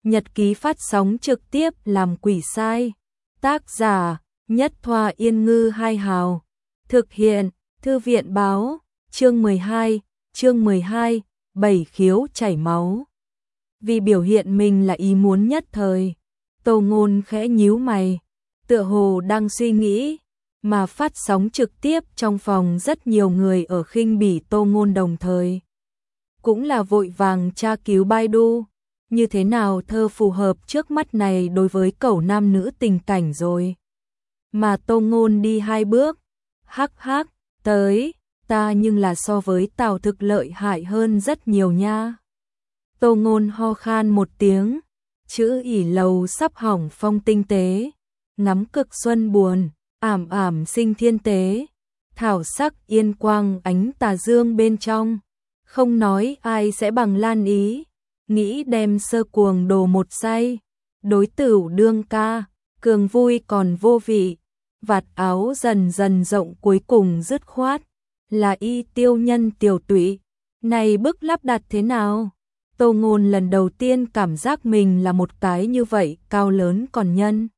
Nhật ký phát sóng trực tiếp làm quỷ sai. Tác giả Nhất Thoa Yên Ngư Hai Hào. Thực hiện Thư viện Báo. Chương 12, Bảy khiếu chảy máu. Vì biểu hiện mình là ý muốn nhất thời, Tô Ngôn khẽ nhíu mày, tựa hồ đang suy nghĩ, mà phát sóng trực tiếp trong phòng rất nhiều người ở khinh bỉ Tô Ngôn đồng thời. Cũng là vội vàng tra cứu Baidu, như thế nào thơ phù hợp trước mắt này đối với cẩu nam nữ tình cảnh rồi. Mà Tô Ngôn đi 2 bước, hắc hắc, tới, ta nhưng là so với Tào Thực lợi hại hơn rất nhiều nha. Tô Ngôn ho khan một tiếng, chữ ỉ lầu sắp hỏng phong tinh tế, ngắm cực xuân buồn, ảm ảm sinh thiên tế, thảo sắc yên quang ánh tà dương bên trong, không nói ai sẽ bằng lan ý, nghĩ đem sơ cuồng đồ một say, đối tửu đương ca, cường vui còn vô vị, vạt áo dần dần rộng cuối cùng dứt khoát, là y tiêu nhân tiểu tụy, này bức lắp đặt thế nào? Tô Ngôn lần đầu tiên cảm giác mình là một cái như vậy cao lớn còn nhân.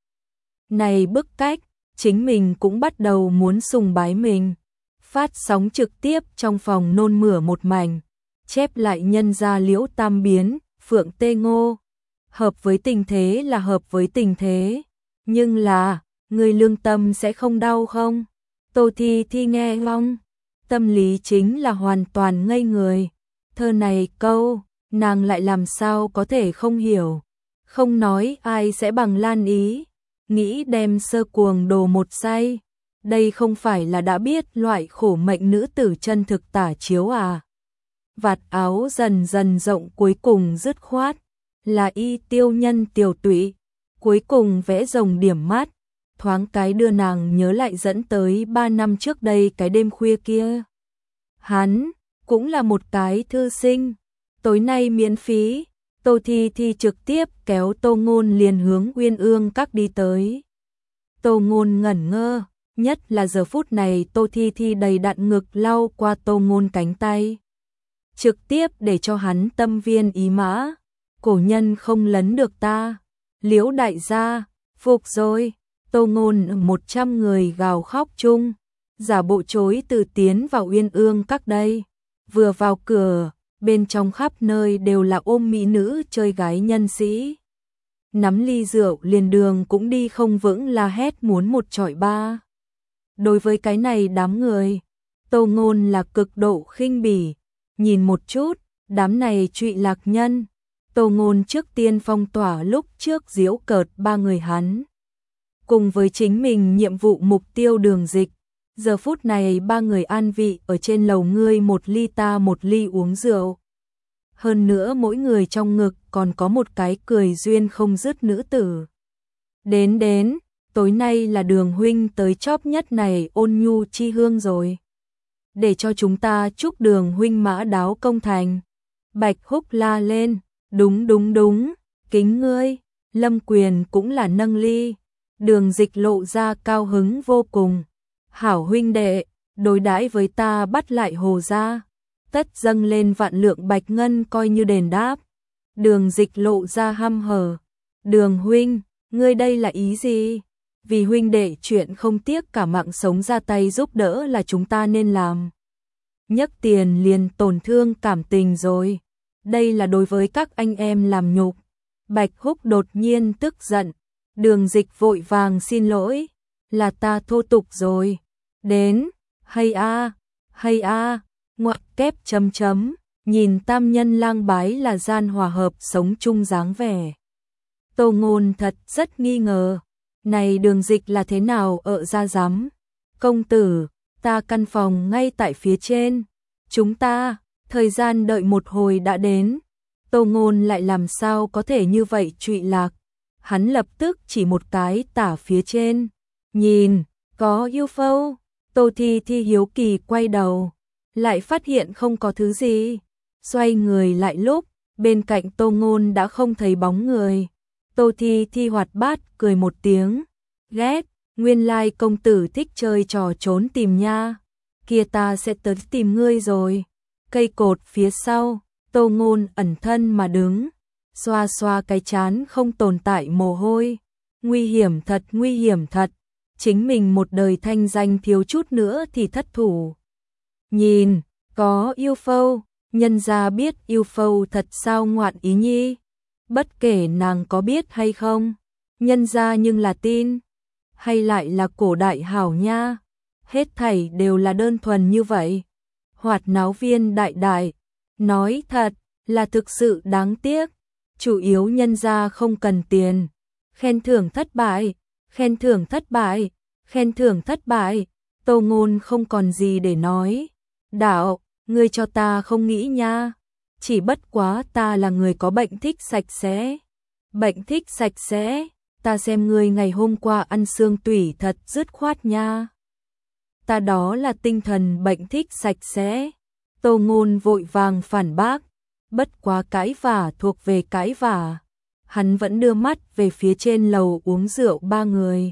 Này bức cách, chính mình cũng bắt đầu muốn sùng bái mình. Phát sóng trực tiếp trong phòng nôn mửa một mảnh, chép lại nhân gia Liễu Tam Biến, Phượng Tê Ngô. Hợp với tình thế là hợp với tình thế, nhưng là, người lương tâm sẽ không đau không? Tô Thi Thi nghe long, tâm lý chính là hoàn toàn ngây người. Thơ này câu, nàng lại làm sao có thể không hiểu, không nói ai sẽ bằng lan ý, nghĩ đem sơ cuồng đồ một say, đây không phải là đã biết loại khổ mệnh nữ tử chân thực tả chiếu à. Vạt áo dần dần rộng cuối cùng dứt khoát, là y tiêu nhân tiểu tụy, cuối cùng vẽ rồng điểm mắt, thoáng cái đưa nàng nhớ lại dẫn tới 3 năm trước đây cái đêm khuya kia. Hắn, cũng là một cái thư sinh. Tối nay miễn phí, Tô Thi Thi trực tiếp kéo Tô Ngôn liền hướng Uyên Ương Các đi tới. Tô Ngôn ngẩn ngơ, nhất là giờ phút này Tô Thi Thi đầy đặn ngực lau qua Tô Ngôn cánh tay. Trực tiếp để cho hắn tâm viên ý mã, cổ nhân không lấn được ta, Liễu đại gia, phục rồi, Tô Ngôn 100 người gào khóc chung, giả bộ chối từ tiến vào Uyên Ương Các đây, vừa vào cửa. Bên trong khắp nơi đều là ôm mỹ nữ chơi gái nhân sĩ. Nắm ly rượu liền đường cũng đi không vững la hét muốn một chọi ba. Đối với cái này đám người, Tô Ngôn là cực độ khinh bỉ. Nhìn một chút, đám này trụy lạc nhân. Tô Ngôn trước tiên phong tỏa lúc trước giễu cợt 3 người hắn. Cùng với chính mình nhiệm vụ mục tiêu Đường Dịch. Giờ phút này 3 người an vị ở trên lầu ngươi một ly ta một ly uống rượu. Hơn nữa mỗi người trong ngực còn có một cái cười duyên không dứt nữ tử. Đến, tối nay là Đường huynh tới chóp nhất này ôn nhu chi hương rồi. Để cho chúng ta chúc Đường huynh mã đáo công thành. Bạch Húc la lên, đúng, kính ngươi. Lâm Quyền cũng là nâng ly. Đường Dịch lộ ra cao hứng vô cùng. Hảo huynh đệ, đối đãi với ta bắt lại hồ ra, tất dâng lên vạn lượng bạch ngân coi như đền đáp. Đường Dịch lộ ra hăm hở, Đường huynh, ngươi đây là ý gì? Vì huynh đệ chuyện không tiếc cả mạng sống ra tay giúp đỡ là chúng ta nên làm. Nhấc tiền liền tổn thương cảm tình rồi, đây là đối với các anh em làm nhục. Bạch Húc đột nhiên tức giận, Đường Dịch vội vàng xin lỗi, là ta thô tục rồi. Đến, hay a, ngoặc kép chấm, nhìn tam nhân lang bái là gian hòa hợp sống chung dáng vẻ. Tô Ngôn thật rất nghi ngờ, này Đường Dịch là thế nào ở ra dám. Công tử, ta căn phòng ngay tại phía trên, chúng ta, thời gian đợi một hồi đã đến. Tô Ngôn lại làm sao có thể như vậy trụy lạc, hắn lập tức chỉ một cái tả phía trên, nhìn, có UFO. Tô Thi Thi hiếu kỳ quay đầu, lại phát hiện không có thứ gì. Xoay người lại lúc, bên cạnh Tô Ngôn đã không thấy bóng người. Tô Thi Thi hoạt bát cười một tiếng, ghét, nguyên lai công tử thích chơi trò trốn tìm nha. Kia ta sẽ tới tìm ngươi rồi. Cây cột phía sau, Tô Ngôn ẩn thân mà đứng, xoa xoa cái trán không tồn tại mồ hôi. Nguy hiểm thật, chính mình một đời thanh danh thiếu chút nữa thì thất thủ. Nhìn, có UFO, nhân gia biết UFO thật sao ngoạn ý nhi. Bất kể nàng có biết hay không, nhân gia nhưng là tin. Hay lại là cổ đại hảo nha, hết thảy đều là đơn thuần như vậy. Hoạt náo viên đại, nói thật là thực sự đáng tiếc, chủ yếu nhân gia không cần tiền. Khen thưởng thất bại, Tô Ngôn không còn gì để nói. Đạo, ngươi cho ta không nghĩ nha, chỉ bất quá ta là người có bệnh thích sạch sẽ. Ta xem ngươi ngày hôm qua ăn xương tủy thật dứt khoát nha. Ta đó là tinh thần bệnh thích sạch sẽ. Tô Ngôn vội vàng phản bác, bất quá cãi vả thuộc về cãi vả. Hắn vẫn đưa mắt về phía trên lầu uống rượu ba người.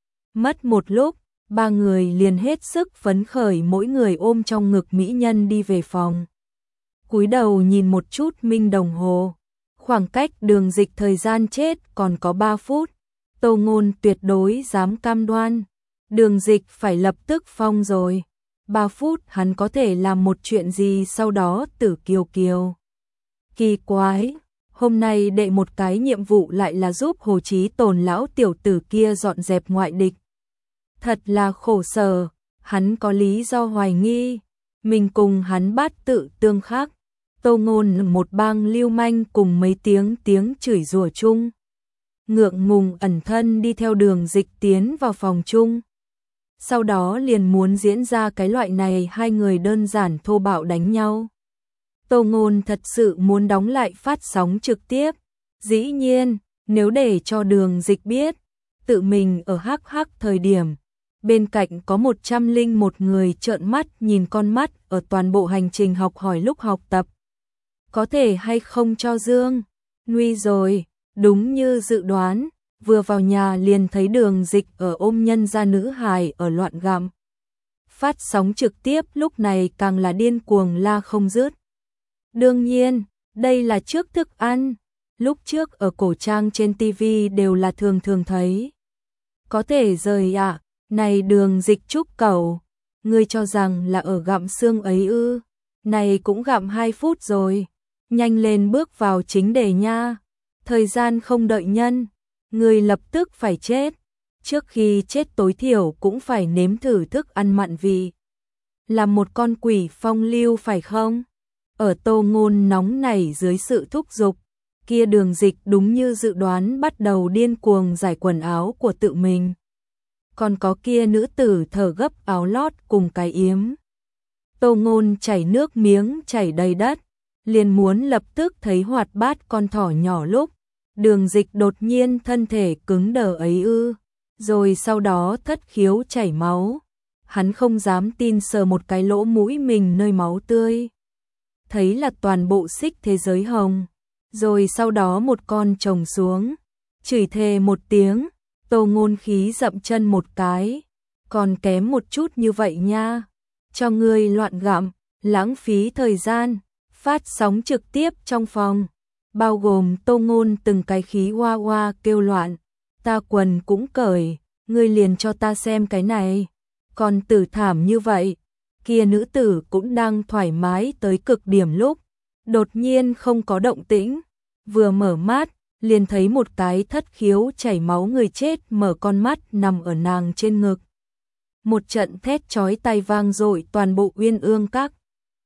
Mất một lúc, ba người liền hết sức phấn khởi, mỗi người ôm trong ngực mỹ nhân đi về phòng. Cúi đầu nhìn một chút minh đồng hồ, khoảng cách Đường Dịch thời gian chết còn có 3 phút. Tô Ngôn tuyệt đối dám cam đoan, Đường Dịch phải lập tức phong rồi. 3 phút hắn có thể làm một chuyện gì sau đó Tử Kiều Kiều. Kỳ quái, hôm nay đệ một cái nhiệm vụ lại là giúp Hồ Chí Tồn lão tiểu tử kia dọn dẹp ngoại địch. Thật là khổ sở, hắn có lý do hoài nghi, mình cùng hắn bát tự tương khắc. Tô Ngôn một bang lưu manh cùng mấy tiếng chửi rủa chung. Ngượng ngùng ẩn thân đi theo Đường Dịch tiến vào phòng chung. Sau đó liền muốn diễn ra cái loại này hai người đơn giản thô bạo đánh nhau. Tô Ngôn thật sự muốn đóng lại phát sóng trực tiếp. Dĩ nhiên, nếu để cho Đường Dịch biết, tự mình ở hắc hắc thời điểm, bên cạnh có 101 người trợn mắt nhìn con mắt ở toàn bộ hành trình học hỏi lúc học tập. Có thể hay không cho Dương? Nguy rồi, đúng như dự đoán, vừa vào nhà liền thấy Đường Dịch ở ôm nhân gia nữ hài ở loạn gặm. Phát sóng trực tiếp lúc này càng là điên cuồng la không dứt. Đương nhiên, đây là trước thức ăn, lúc trước ở cổ trang trên TV đều là thường thấy. Có thể rời ạ, này Đường Dịch trúc cẩu, ngươi cho rằng là ở gặm xương ấy ư? Này cũng gặm 2 phút rồi, nhanh lên bước vào chính đề nha. Thời gian không đợi nhân, ngươi lập tức phải chết. Trước khi chết tối thiểu cũng phải nếm thử thức ăn mặn vị. Là một con quỷ phong lưu phải không? Ở Tô Ngôn nóng nảy dưới sự thúc giục, kia Đường Dịch đúng như dự đoán bắt đầu điên cuồng giải quần áo của tự mình. Còn có kia nữ tử thở gấp áo lót cùng cái yếm. Tô Ngôn chảy nước miếng chảy đầy đất, liền muốn lập tức thấy hoạt bát con thỏ nhỏ lúc Đường Dịch đột nhiên thân thể cứng đờ ấy ư, rồi sau đó thất khiếu chảy máu. Hắn không dám tin sờ một cái lỗ mũi mình nơi máu tươi. Thấy là toàn bộ xích thế giới hồng, rồi sau đó một con chồng xuống, chửi thề một tiếng. Tô Ngôn khí dậm chân một cái, còn kém một chút như vậy nha, cho ngươi loạn gặm, lãng phí thời gian. Phát sóng trực tiếp trong phòng, bao gồm Tô Ngôn từng cái khí hoa hoa kêu loạn, ta quần cũng cởi, ngươi liền cho ta xem cái này, còn tử thảm như vậy. Kia nữ tử cũng đang thoải mái tới cực điểm lúc, đột nhiên không có động tĩnh, vừa mở mắt, liền thấy một cái thất khiếu chảy máu người chết mở con mắt nằm ở nàng trên ngực. Một trận thét chói tai vang dội toàn bộ Uyên Ương Các.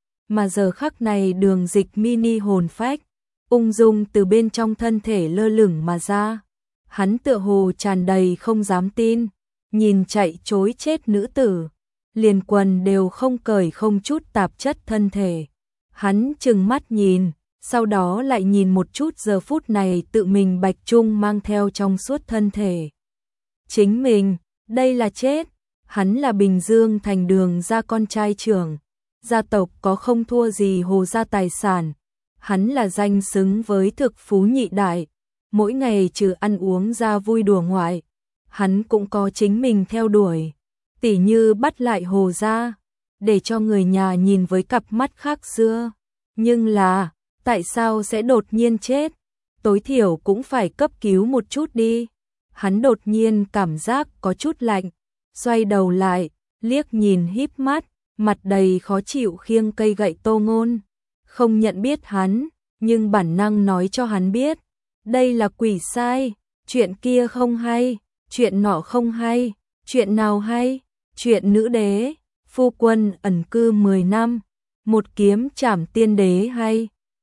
Mà giờ khắc này Đường Dịch mini hồn phách, ung dung từ bên trong thân thể lơ lửng mà ra. Hắn tựa hồ tràn đầy không dám tin, nhìn chạy trối chết nữ tử, liền quần đều không cởi không chút tạp chất thân thể. Hắn trừng mắt nhìn, sau đó lại nhìn một chút giờ phút này tự mình bạch trung mang theo trong suốt thân thể. Chính mình, đây là chết, hắn là Bình Dương thành Đường gia con trai trưởng, gia tộc có không thua gì Hồ gia tài sản, hắn là danh xứng với thực phú nhị đại, mỗi ngày trừ ăn uống ra vui đùa ngoại, hắn cũng có chính mình theo đuổi, tỉ như bắt lại Hồ gia, để cho người nhà nhìn với cặp mắt khác xưa. Nhưng là, tại sao sẽ đột nhiên chết? tối thiểu cũng phải cấp cứu một chút đi. Hắn đột nhiên cảm giác có chút lạnh, xoay đầu lại, liếc nhìn híp mắt, mặt đầy khó chịu khiêng cây gậy Tô Ngôn. Không nhận biết hắn, nhưng bản năng nói cho hắn biết, đây là quỷ sai, chuyện kia không hay, chuyện nọ không hay, chuyện nào hay, chuyện nữ đế, phu quân ẩn cư 10 năm, một kiếm trảm tiên đế hay.